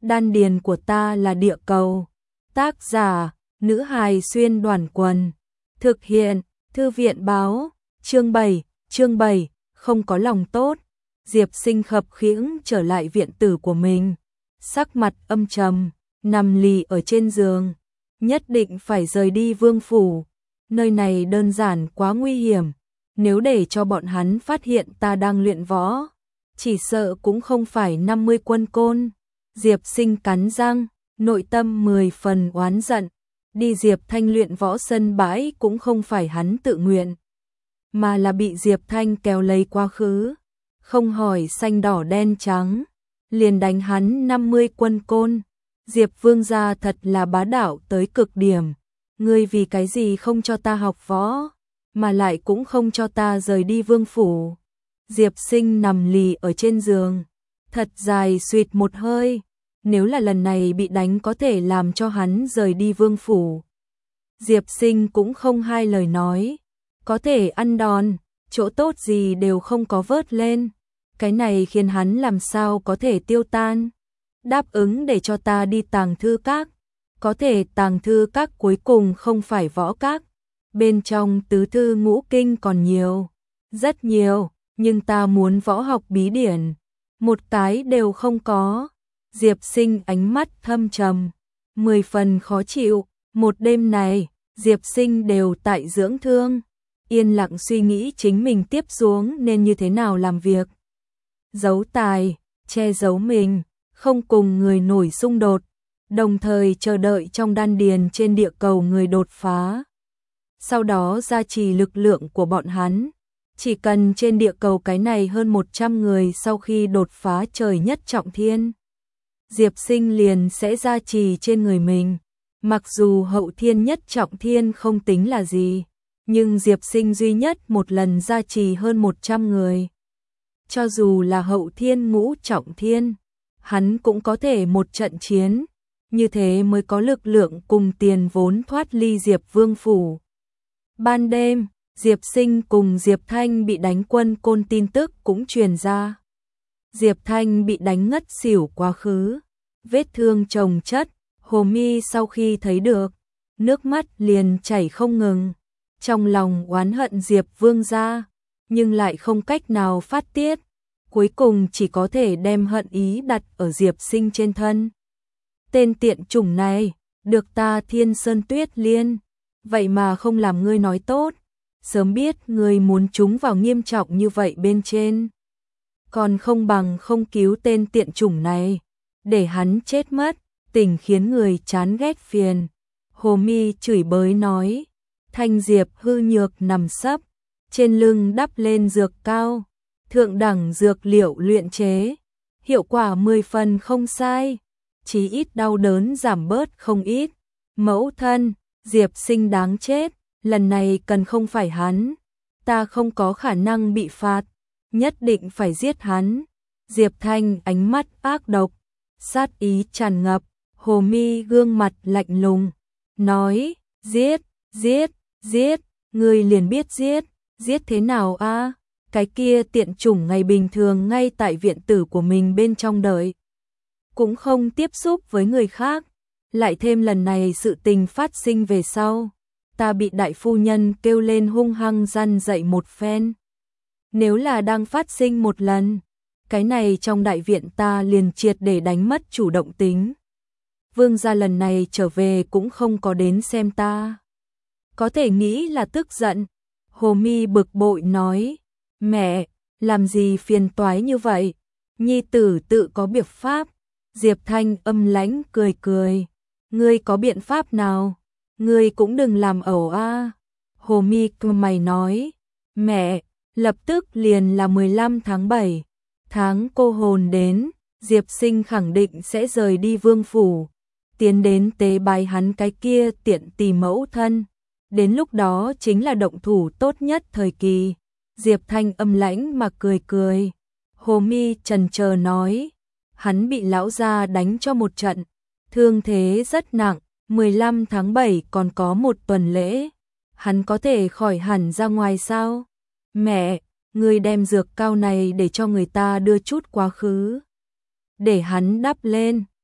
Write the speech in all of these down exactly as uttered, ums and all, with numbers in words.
Đan điền của ta là địa cầu. Tác giả, nữ hài xuyên đoàn quần. Thực hiện, thư viện báo, chương bảy, chương bảy, không có lòng tốt. Diệp Sinh khập khiễng trở lại viện tử của mình, sắc mặt âm trầm, nằm lì ở trên giường, nhất định phải rời đi vương phủ, nơi này đơn giản quá nguy hiểm, nếu để cho bọn hắn phát hiện ta đang luyện võ, chỉ sợ cũng không phải năm mươi quân côn. Diệp Sinh cắn răng, nội tâm mười phần oán giận, đi Diệp Thanh luyện võ sân bãi cũng không phải hắn tự nguyện, mà là bị Diệp Thanh kéo lấy quá khứ, không hỏi xanh đỏ đen trắng, liền đánh hắn năm mươi quân côn. Diệp Vương gia thật là bá đạo tới cực điểm, ngươi vì cái gì không cho ta học võ, mà lại cũng không cho ta rời đi vương phủ. Diệp Sinh nằm lì ở trên giường, thật dài suýt một hơi, nếu là lần này bị đánh có thể làm cho hắn rời đi vương phủ. Diệp Sinh cũng không hai lời nói, có thể ăn đòn, chỗ tốt gì đều không có vớt lên, cái này khiến hắn làm sao có thể tiêu tan. Đáp ứng để cho ta đi Tàng Thư Các, có thể Tàng Thư Các cuối cùng không phải võ các, bên trong tứ thư ngũ kinh còn nhiều, rất nhiều, nhưng ta muốn võ học bí điển, một cái đều không có. Diệp Sinh ánh mắt thâm trầm, mười phần khó chịu, một đêm này, Diệp Sinh đều tại dưỡng thương, yên lặng suy nghĩ chính mình tiếp xuống nên như thế nào làm việc. Giấu tài, che giấu mình, không cùng người nổi xung đột, đồng thời chờ đợi trong đan điền trên địa cầu người đột phá. Sau đó gia trì lực lượng của bọn hắn, chỉ cần trên địa cầu cái này hơn một trăm người sau khi đột phá trời nhất trọng thiên, Diệp Sinh liền sẽ gia trì trên người mình. Mặc dù hậu thiên nhất trọng thiên không tính là gì, nhưng Diệp Sinh duy nhất một lần gia trì hơn một trăm người. Cho dù là hậu thiên ngũ trọng thiên, hắn cũng có thể một trận chiến, như thế mới có lực lượng cùng tiền vốn thoát ly Diệp Vương phủ. Ban đêm, Diệp Sinh cùng Diệp Thanh bị đánh quân côn tin tức cũng truyền ra. Diệp Thanh bị đánh ngất xỉu quá khứ, vết thương chồng chất, Hồ Mi sau khi thấy được, nước mắt liền chảy không ngừng, trong lòng oán hận Diệp Vương gia, nhưng lại không cách nào phát tiết, cuối cùng chỉ có thể đem hận ý đặt ở Diệp Sinh trên thân. Tên tiện chủng này, được ta Thiên Sơn Tuyết Liên, vậy mà không làm ngươi nói tốt, sớm biết ngươi muốn chúng vào nghiêm trọng như vậy bên trên, còn không bằng không cứu tên tiện chủng này, để hắn chết mất, tình khiến người chán ghét phiền. Hồ Mi chửi bới nói, Thanh Diệp hư nhược nằm sấp, trên lưng đắp lên dược cao, thượng đẳng dược liệu luyện chế, hiệu quả mười phần không sai, chí ít đau đớn giảm bớt không ít. Mẫu thân, Diệp Sinh đáng chết, lần này cần không phải hắn, ta không có khả năng bị phạt, nhất định phải giết hắn. Diệp Thanh ánh mắt ác độc, sát ý tràn ngập, Hồ Mi gương mặt lạnh lùng, nói, giết, giết, giết, ngươi liền biết giết, giết thế nào a? Cái kia tiện chủng ngày bình thường ngay tại viện tử của mình bên trong đợi, cũng không tiếp xúc với người khác, lại thêm lần này sự tình phát sinh về sau, ta bị đại phu nhân kêu lên hung hăng răn dạy một phen. Nếu là đang phát sinh một lần, cái này trong đại viện ta liền triệt để đánh mất chủ động tính. Vương gia lần này trở về cũng không có đến xem ta, có thể nghĩ là tức giận. Hồ Mi bực bội nói, mẹ, làm gì phiền toái như vậy, nhi tử tự có biện pháp. Diệp Thanh âm lãnh cười cười, ngươi có biện pháp nào, ngươi cũng đừng làm ẩu a. Hồ Mi cau mày nói, mẹ, lập tức liền là mười lăm tháng bảy, tháng cô hồn đến, Diệp Sinh khẳng định sẽ rời đi vương phủ, tiến đến tế bái hắn cái kia tiện tỳ mẫu thân, đến lúc đó chính là động thủ tốt nhất thời kỳ. Diệp Thanh âm lãnh mà cười cười. Hồ Mi chần chờ nói, hắn bị lão gia đánh cho một trận, thương thế rất nặng, mười lăm tháng bảy còn có một tuần lễ, hắn có thể khỏi hẳn ra ngoài sao? Mẹ, ngươi đem dược cao này để cho người ta đưa chút quá khứ, để hắn đắp lên.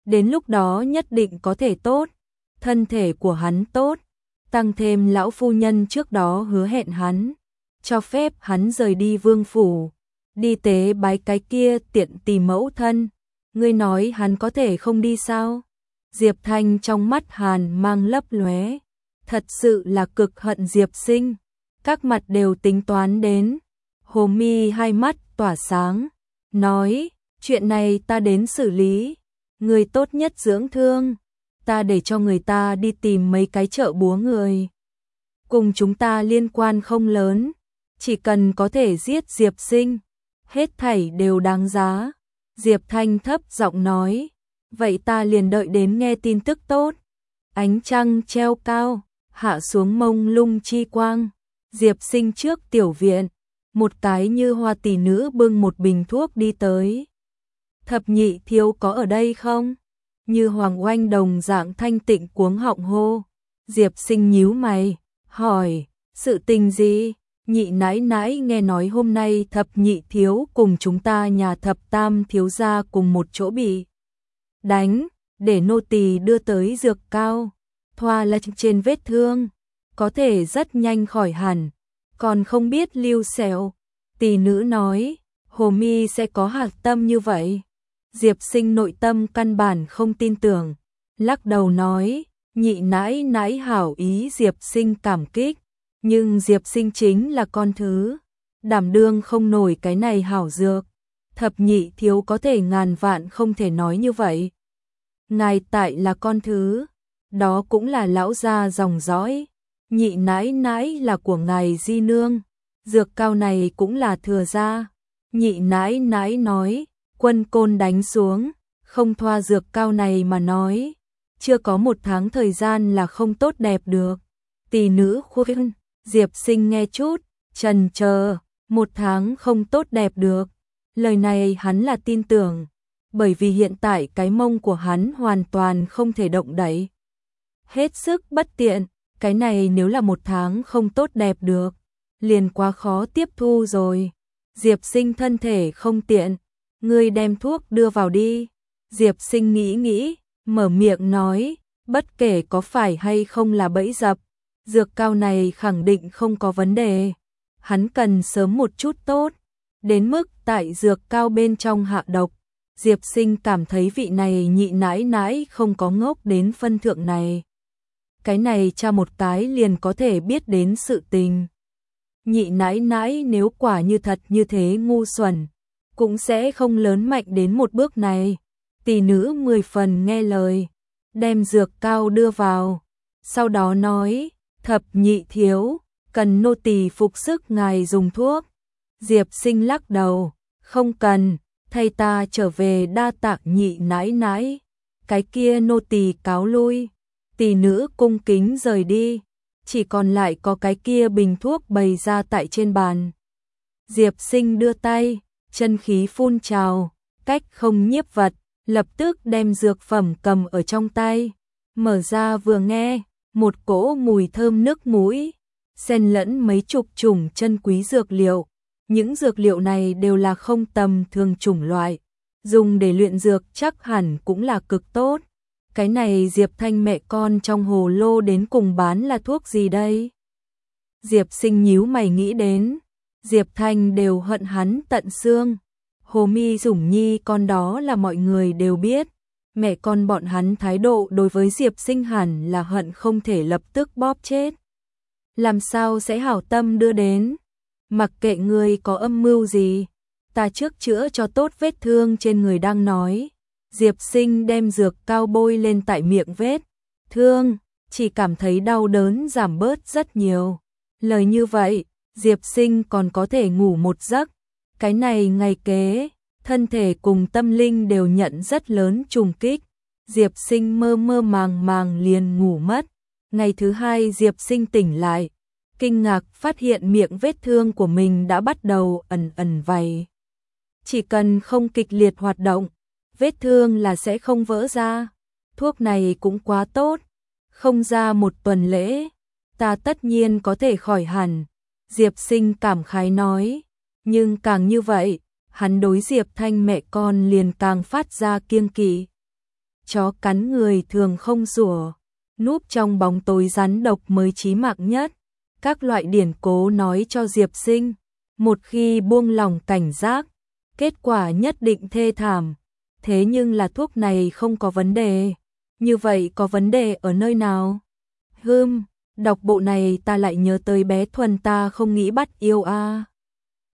Đến lúc đó nhất định có thể tốt, thân thể của hắn tốt, tăng thêm lão phu nhân trước đó hứa hẹn hắn, cho phép hắn rời đi vương phủ, đi tế bái cái kia tiện tỳ mẫu thân. Ngươi nói hắn có thể không đi sao? Diệp Thanh trong mắt hàn mang lấp lóe, thật sự là cực hận Diệp Sinh, các mặt đều tính toán đến. Hồ Mi hai mắt tỏa sáng, nói, chuyện này ta đến xử lý, người tốt nhất dưỡng thương, ta để cho người ta đi tìm mấy cái chợ búa người. Cùng chúng ta liên quan không lớn, chỉ cần có thể giết Diệp Sinh, hết thảy đều đáng giá. Diệp Thanh thấp giọng nói, vậy ta liền đợi đến nghe tin tức tốt. Ánh trăng treo cao, hạ xuống mông lung chi quang. Diệp Sinh trước tiểu viện, một cái như hoa tỷ nữ bưng một bình thuốc đi tới. Thập nhị thiếu có ở đây không? Như Hoàng Oanh đồng dạng thanh tịnh cuống họng hô. Diệp Sinh nhíu mày, hỏi, sự tình gì? Nhị nãi nãi nghe nói hôm nay thập nhị thiếu cùng chúng ta nhà thập tam thiếu gia cùng một chỗ bị đánh, để nô tỳ đưa tới dược cao, thoa là trên vết thương, có thể rất nhanh khỏi hẳn, còn không biết lưu sẹo. Tỷ nữ nói, Hồ Mi sẽ có hạc tâm như vậy. Diệp Sinh nội tâm căn bản không tin tưởng, lắc đầu nói, nhị nãi nãi hảo ý. Diệp Sinh cảm kích, nhưng Diệp Sinh chính là con thứ, đảm đương không nổi cái này hảo dược. Thập nhị thiếu có thể ngàn vạn không thể nói như vậy. Ngài tại là con thứ, đó cũng là lão gia dòng dõi. Nhị nãi nãi là của ngài di nương, dược cao này cũng là thừa gia. Nhị nãi nãi nói, quân côn đánh xuống, không thoa dược cao này mà nói, chưa có một tháng thời gian là không tốt đẹp được. Tỷ nữ khuyên, Diệp Sinh nghe chút, chần chờ, một tháng không tốt đẹp được. Lời này hắn là tin tưởng, bởi vì hiện tại cái mông của hắn hoàn toàn không thể động đậy. Hết sức bất tiện, cái này nếu là một tháng không tốt đẹp được, liền quá khó tiếp thu rồi. Diệp Sinh thân thể không tiện, ngươi đem thuốc đưa vào đi. Diệp Sinh nghĩ nghĩ, mở miệng nói, bất kể có phải hay không là bẫy dập, dược cao này khẳng định không có vấn đề. Hắn cần sớm một chút tốt, đến mức tại dược cao bên trong hạ độc. Diệp Sinh cảm thấy vị này nhị nãi nãi không có ngốc đến phân thượng này. Cái này cha một cái liền có thể biết đến sự tình. Nhị nãi nãi nếu quả như thật như thế ngu xuẩn, cũng sẽ không lớn mạnh đến một bước này. Tỷ nữ mười phần nghe lời, đem dược cao đưa vào, sau đó nói, thập nhị thiếu, cần nô tỳ phục sức ngài dùng thuốc. Diệp Sinh lắc đầu, không cần, thay ta trở về đa tạ nhị nãi nãi, cái kia nô tỳ cáo lui. Tỷ nữ cung kính rời đi, chỉ còn lại có cái kia bình thuốc bày ra tại trên bàn. Diệp Sinh đưa tay, chân khí phun trào, cách không nhiếp vật, lập tức đem dược phẩm cầm ở trong tay, mở ra vừa nghe, một cỗ mùi thơm nước mũi, xen lẫn mấy chục chủng chân quý dược liệu. Những dược liệu này đều là không tầm thường chủng loại, dùng để luyện dược chắc hẳn cũng là cực tốt. Cái này Diệp Thanh mẹ con trong hồ lô đến cùng bán là thuốc gì đây? Diệp Sinh nhíu mày nghĩ đến, Diệp Thanh đều hận hắn tận xương. Hồ Mi Dũng Nhi con đó là mọi người đều biết, mẹ con bọn hắn thái độ đối với Diệp Sinh hẳn là hận không thể lập tức bóp chết. Làm sao sẽ hảo tâm đưa đến? Mặc kệ ngươi có âm mưu gì, ta trước chữa cho tốt vết thương trên người đang nói. Diệp Sinh đem dược cao bôi lên tại miệng vết thương, chỉ cảm thấy đau đớn giảm bớt rất nhiều. Lời như vậy, Diệp Sinh còn có thể ngủ một giấc. Cái này ngày kế, thân thể cùng tâm linh đều nhận rất lớn trùng kích. Diệp Sinh mơ mơ màng màng liền ngủ mất. Ngày thứ hai Diệp Sinh tỉnh lại, kinh ngạc phát hiện miệng vết thương của mình đã bắt đầu ẩn ẩn vảy. Chỉ cần không kịch liệt hoạt động, vết thương là sẽ không vỡ ra. Thuốc này cũng quá tốt, không ra một tuần lễ, ta tất nhiên có thể khỏi hẳn. Diệp Sinh cảm khái nói, nhưng càng như vậy, hắn đối Diệp Thanh mẹ con liền càng phát ra kiêng kỵ. chó cắn người thường không rủa, núp trong bóng tối rắn độc mới chí mạng nhất. Các loại điển cố nói cho Diệp Sinh, một khi buông lỏng cảnh giác, kết quả nhất định thê thảm. Thế nhưng là thuốc này không có vấn đề. Như vậy có vấn đề ở nơi nào? Hừm, đọc bộ này ta lại nhớ tới bé Thuần ta không nghĩ bắt yêu a.